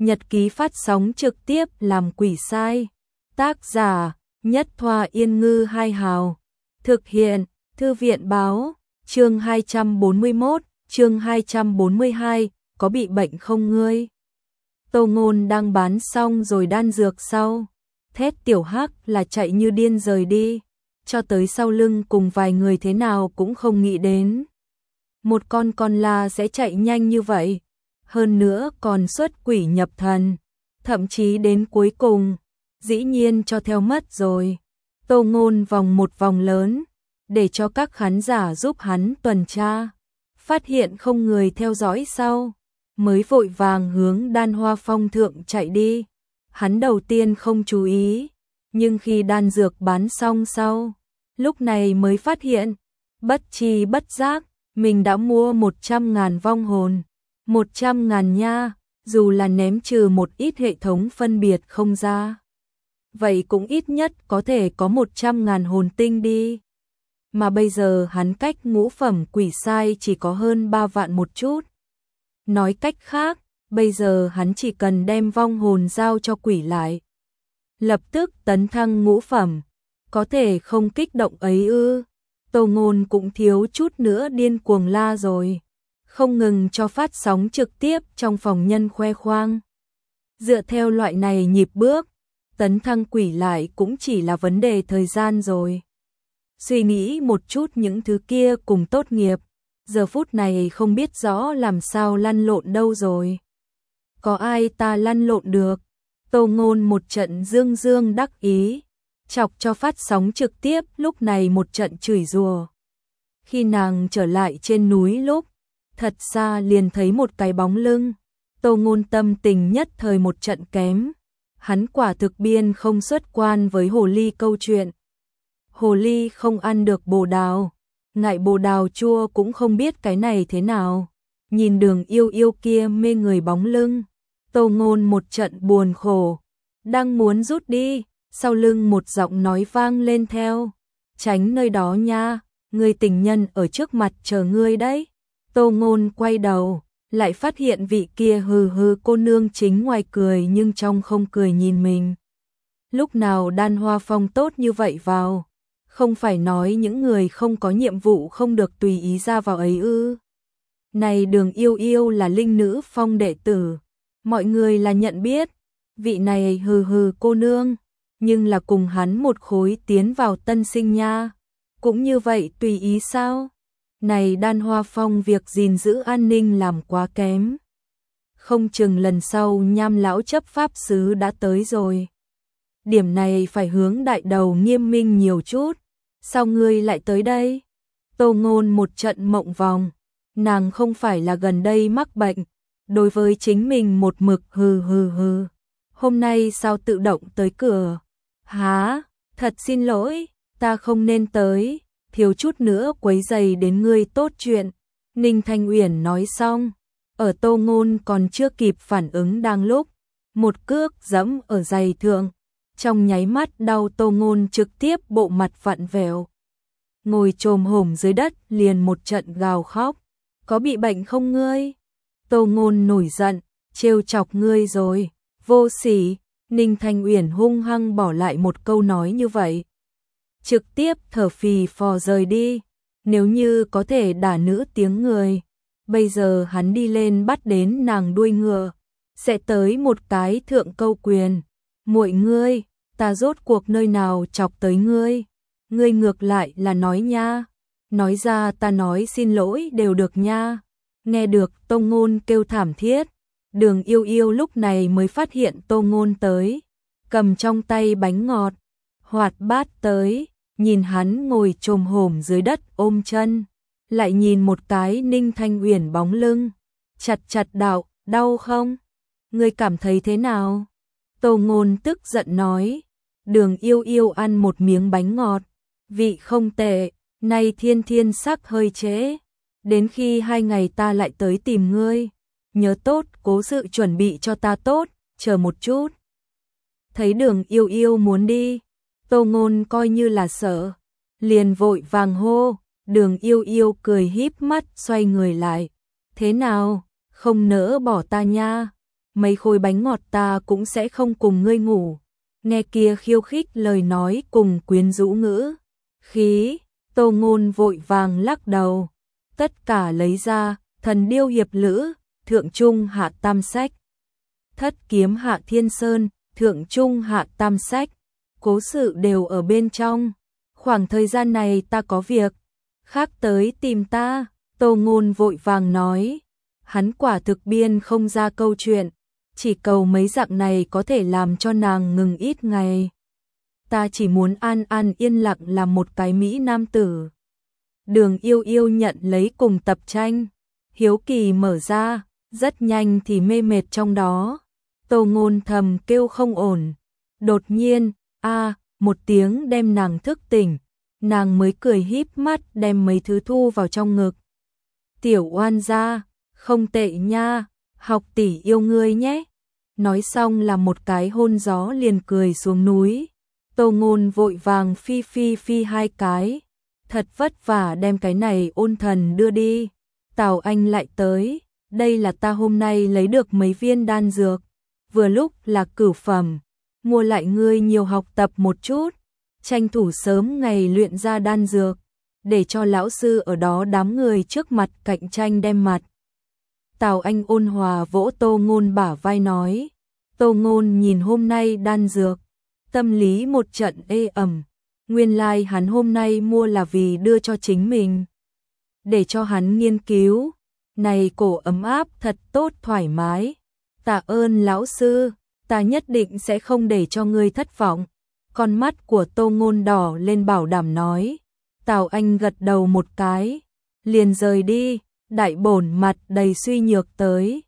Nhật ký phát sóng trực tiếp làm quỷ sai. Tác giả Nhất Thoa Yên Ngư Hai Hào. Thực hiện Thư viện Báo. Chương 241, chương 242, có bị bệnh không ngươi? Tô Ngôn đang bán xong rồi đan dược sau. Thét Tiểu Hắc là chạy như điên rời đi. Cho tới sau lưng cùng vài người thế nào cũng không nghĩ đến. Một con la sẽ chạy nhanh như vậy. Hơn nữa còn xuất quỷ nhập thần. Thậm chí đến cuối cùng, dĩ nhiên cho theo mất rồi. Tô Ngôn vòng một vòng lớn, để cho các khán giả giúp hắn tuần tra. Phát hiện không người theo dõi sau, mới vội vàng hướng Đan Hoa Phong thượng chạy đi. Hắn đầu tiên không chú ý, nhưng khi đan dược bán xong sau, lúc này mới phát hiện, bất tri bất giác, mình đã mua 100.000 vong hồn. 100.000 nha, dù là ném trừ một ít hệ thống phân biệt không ra. Vậy cũng ít nhất có thể có 100.000 hồn tinh đi. Mà bây giờ hắn cách ngũ phẩm quỷ sai chỉ có hơn 3 vạn một chút. Nói cách khác, bây giờ hắn chỉ cần đem vong hồn giao cho quỷ lại. Lập tức tấn thăng ngũ phẩm, có thể không kích động ấy ư? Tô Ngôn cũng thiếu chút nữa điên cuồng la rồi. Không ngừng cho phát sóng trực tiếp trong phòng nhân khoe khoang. Dựa theo loại này nhịp bước, tấn thăng quỷ lại cũng chỉ là vấn đề thời gian rồi. Suy nghĩ một chút những thứ kia cùng tốt nghiệp, giờ phút này không biết rõ làm sao lăn lộn đâu rồi. Có ai ta lăn lộn được? Tô Ngôn một trận dương dương đắc ý, chọc cho phát sóng trực tiếp lúc này một trận chửi rủa. Khi nàng trở lại trên núi lúc, thật xa liền thấy một cái bóng lưng. Tô Ngôn tâm tình nhất thời một trận kém. Hắn quả thực biên không xuất quan với hồ ly câu chuyện. Hồ ly không ăn được bồ đào, ngại bồ đào chua cũng không biết cái này thế nào. Nhìn Đường Yêu Yêu kia mê người bóng lưng, Tô Ngôn một trận buồn khổ, đang muốn rút đi, sau lưng một giọng nói vang lên theo. Tránh nơi đó nha, người tình nhân ở trước mặt chờ ngươi đấy. Tô Ngôn quay đầu, lại phát hiện vị kia hừ hừ cô nương chính ngoài cười nhưng trong không cười nhìn mình. Lúc nào Đan Hoa Phong tốt như vậy vào? Không phải nói những người không có nhiệm vụ không được tùy ý ra vào ấy ư? Này Đường Yêu Yêu là linh nữ phong đệ tử, mọi người là nhận biết. Vị này hừ hừ cô nương, nhưng là cùng hắn một khối tiến vào tân sinh nha. Cũng như vậy tùy ý sao? Này Đan Hoa Phong việc gìn giữ an ninh làm quá kém. Không chừng lần sau Nham lão chấp pháp sứ đã tới rồi. Điểm này phải hướng đại đầu nghiêm minh nhiều chút. Sao ngươi lại tới đây? Tô Ngôn một trận mộng vòng. Nàng không phải là gần đây mắc bệnh, đối với chính mình một mực hừ hừ hừ. Hôm nay sao tự động tới cửa? Hả? Thật xin lỗi, ta không nên tới. Thiếu chút nữa quấy rầy đến ngươi tốt chuyện. Ninh Thanh Uyển nói xong, ở Tô Ngôn còn chưa kịp phản ứng đang lúc, một cước giẫm ở giày thượng, trong nháy mắt đau Tô Ngôn trực tiếp bộ mặt vặn vẹo. Ngồi chồm hổm dưới đất liền một trận gào khóc. Có bị bệnh không ngươi? Tô Ngôn nổi giận, trêu chọc ngươi rồi, vô sỉ. Ninh Thanh Uyển hung hăng bỏ lại một câu nói như vậy. Trực tiếp thở phì phò rời đi. Nếu như có thể đả nữ tiếng người, bây giờ hắn đi lên bắt đến nàng đuôi ngựa, sẽ tới một cái thượng câu quyền. Muội ngươi, ta rốt cuộc nơi nào chọc tới ngươi? Ngươi ngược lại là nói nha. Nói ra ta nói xin lỗi đều được nha. Nghe được Tô Ngôn kêu thảm thiết, Đường Yêu Yêu lúc này mới phát hiện Tô Ngôn tới, cầm trong tay bánh ngọt, hoạt bát tới. Nhìn hắn ngồi chồm hổm dưới đất ôm chân, lại nhìn một cái Ninh Thanh Uyển bóng lưng, chặt chặt đạo, đau không? Ngươi cảm thấy thế nào? Tô Ngôn tức giận nói. Đường Yêu Yêu ăn một miếng bánh ngọt, vị không tệ, nay thiên thiên sắc hơi trễ. Đến khi 2 ngày ta lại tới tìm ngươi, nhớ tốt cố sự chuẩn bị cho ta tốt, chờ một chút. Thấy Đường Yêu Yêu muốn đi, Tô Ngôn coi như là sợ, liền vội vàng hô. Đường Yêu Yêu cười híp mắt xoay người lại. Thế nào, không nỡ bỏ ta nha? mấy khối bánh ngọt ta cũng sẽ không cùng ngươi ngủ. Nghe kia khiêu khích lời nói cùng quyến rũ ngữ khí, Tô Ngôn vội vàng lắc đầu. Tất cả lấy ra, Thần Điêu hiệp lữ, thượng trung hạ tam sách. Thất kiếm hạ thiên sơn, thượng trung hạ tam sách. Cố sự đều ở bên trong. Khoảng thời gian này ta có việc khác tới tìm ta, Tô Ngôn vội vàng nói. Hắn quả thực biên không ra câu chuyện, chỉ cầu mấy dạng này có thể làm cho nàng ngừng ít ngày. Ta chỉ muốn an an yên lặng làm một cái mỹ nam tử. Đường Yêu Yêu nhận lấy cùng tập tranh, hiếu kỳ mở ra, rất nhanh thì mê mệt trong đó. Tô Ngôn thầm kêu không ổn. Đột nhiên, một tiếng đem nàng thức tỉnh, nàng mới cười híp mắt đem mấy thứ thu vào trong ngực. Tiểu oan gia, không tệ nha, học tỷ yêu ngươi nhé. Nói xong là một cái hôn gió liền cười xuống núi. Tô Ngôn vội vàng phi hai cái. Thật vất vả đem cái này ôn thần đưa đi. Tào Anh lại tới, đây là ta hôm nay lấy được mấy viên đan dược, vừa lúc là cửu phẩm, mua lại ngươi nhiều học tập một chút, tranh thủ sớm ngày luyện ra đan dược, để cho lão sư ở đó đám người trước mặt cạnh tranh đem mặt. Tào Anh ôn hòa vỗ Tô Ngôn bả vai nói. Tô Ngôn nhìn hôm nay đan dược, tâm lý một trận ê ẩm. Nguyên lai hắn hôm nay mua là vì đưa cho chính mình, để cho hắn nghiên cứu. Này cổ ấm áp thật tốt thoải mái. Tạ ơn lão sư, ta nhất định sẽ không để cho ngươi thất vọng. Con mắt của Tô Ngôn đỏ lên bảo đảm nói. Tào Anh gật đầu một cái, liền rời đi. Đại bổn mặt đầy suy nhược tới,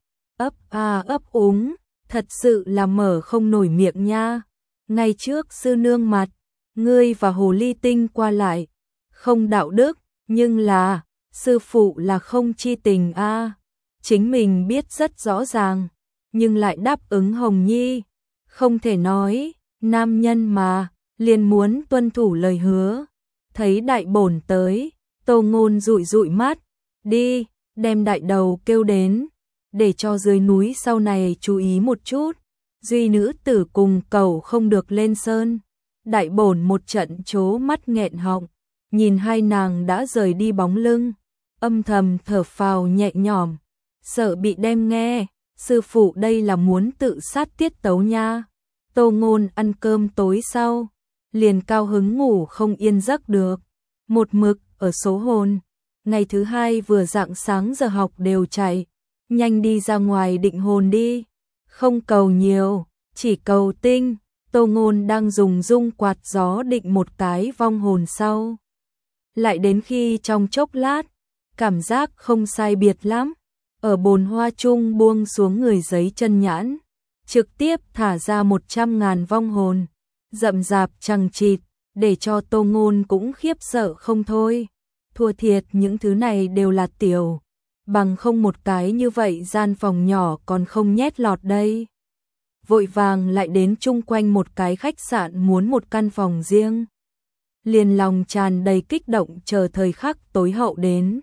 ấp úng, thật sự là mở không nổi miệng nha. Ngay trước sư nương mặt, ngươi và hồ ly tinh qua lại, không đạo đức, nhưng là, sư phụ là không chi tình chính mình biết rất rõ ràng, nhưng lại đáp ứng Hồng Nhi, không thể nói, nam nhân mà, liền muốn tuân thủ lời hứa. Thấy đại bổn tới, Tô Ngôn dụi dụi mắt, đi, đem đại đầu kêu đến, để cho dưới núi sau này chú ý một chút, duy nữ tử cùng cầu không được lên sơn. Đại bổn một trận trố mắt nghẹn họng, nhìn hai nàng đã rời đi bóng lưng, âm thầm thở phào nhẹ nhõm, sợ bị đem nghe, sư phụ đây là muốn tự sát tiết tấu nha. Tô Ngôn ăn cơm tối sau, liền cao hứng ngủ không yên giấc được, một mực ở số hồn. Ngày thứ hai vừa rạng sáng giờ học đều chạy, nhanh đi ra ngoài định hồn đi, không cầu nhiều, chỉ cầu tinh. Tô Ngôn đang dùng dung quạt gió định một cái vong hồn sau. Lại đến khi trong chốc lát, cảm giác không sai biệt lắm, ở bồn hoa chung buông xuống người giấy chân nhãn, trực tiếp thả ra 100.000 vong hồn, rậm rạp chằng chịt, để cho Tô Ngôn cũng khiếp sợ không thôi. Thua thiệt những thứ này đều là tiểu, bằng không một cái như vậy gian phòng nhỏ còn không nhét lọt đây. Vội vàng lại đến chung quanh một cái khách sạn muốn một căn phòng riêng. Liền lòng tràn đầy kích động chờ thời khắc tối hậu đến.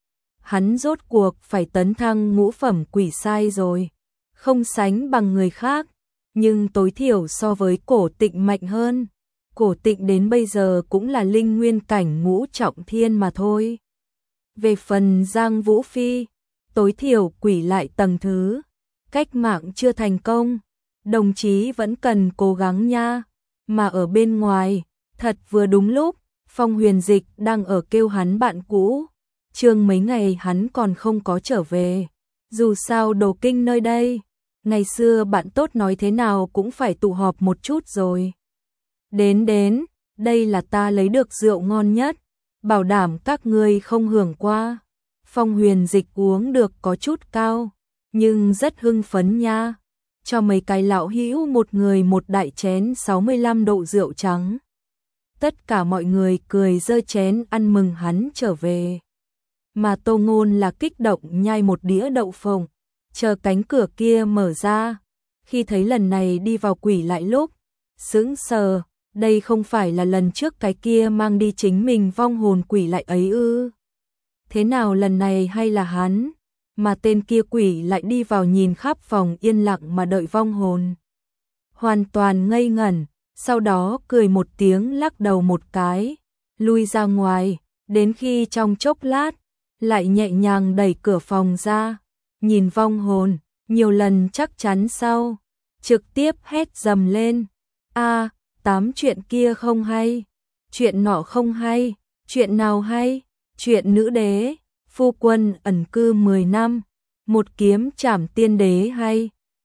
Hắn rốt cuộc phải tấn thăng ngũ phẩm quỷ sai rồi, không sánh bằng người khác, nhưng tối thiểu so với Cổ Tịnh mạnh hơn. Cổ Tịnh đến bây giờ cũng là linh nguyên cảnh ngũ trọng thiên mà thôi. Về phần Giang Vũ Phi, tối thiểu quỷ lại tầng thứ, cách mạng chưa thành công, đồng chí vẫn cần cố gắng nha. Mà ở bên ngoài, thật vừa đúng lúc, Phong Huyền Dịch đang ở kêu hắn bạn cũ, chương mấy ngày hắn còn không có trở về. Dù sao Đồ Kinh nơi đây, ngày xưa bạn tốt nói thế nào cũng phải tụ họp một chút rồi. Đến, đây là ta lấy được rượu ngon nhất, bảo đảm các ngươi không hưởng qua. Phong Huyền Dịch uống được có chút cao, nhưng rất hưng phấn nha. Cho mấy cái lão hữu một người một đại chén 65 độ rượu trắng. Tất cả mọi người cười giơ chén ăn mừng hắn trở về. Mà Tô Ngôn là kích động nhai một đĩa đậu phộng, chờ cánh cửa kia mở ra. Khi thấy lần này đi vào quỷ lại lúc, sững sờ, đây không phải là lần trước cái kia mang đi chính mình vong hồn quỷ lại ấy ư? Thế nào lần này hay là hắn? mà tên kia quỷ lại đi vào nhìn khắp phòng yên lặng mà đợi vong hồn. Hoàn toàn ngây ngẩn, sau đó cười một tiếng lắc đầu một cái, lui ra ngoài, đến khi trong chốc lát, lại nhẹ nhàng đẩy cửa phòng ra, nhìn vong hồn, nhiều lần chắc chắn sau, trực tiếp hét dầm lên, a, tám chuyện kia không hay, chuyện nọ không hay, chuyện nào hay, chuyện nữ đế, phu quân ẩn cư 10 năm, một kiếm trảm tiên đế hay.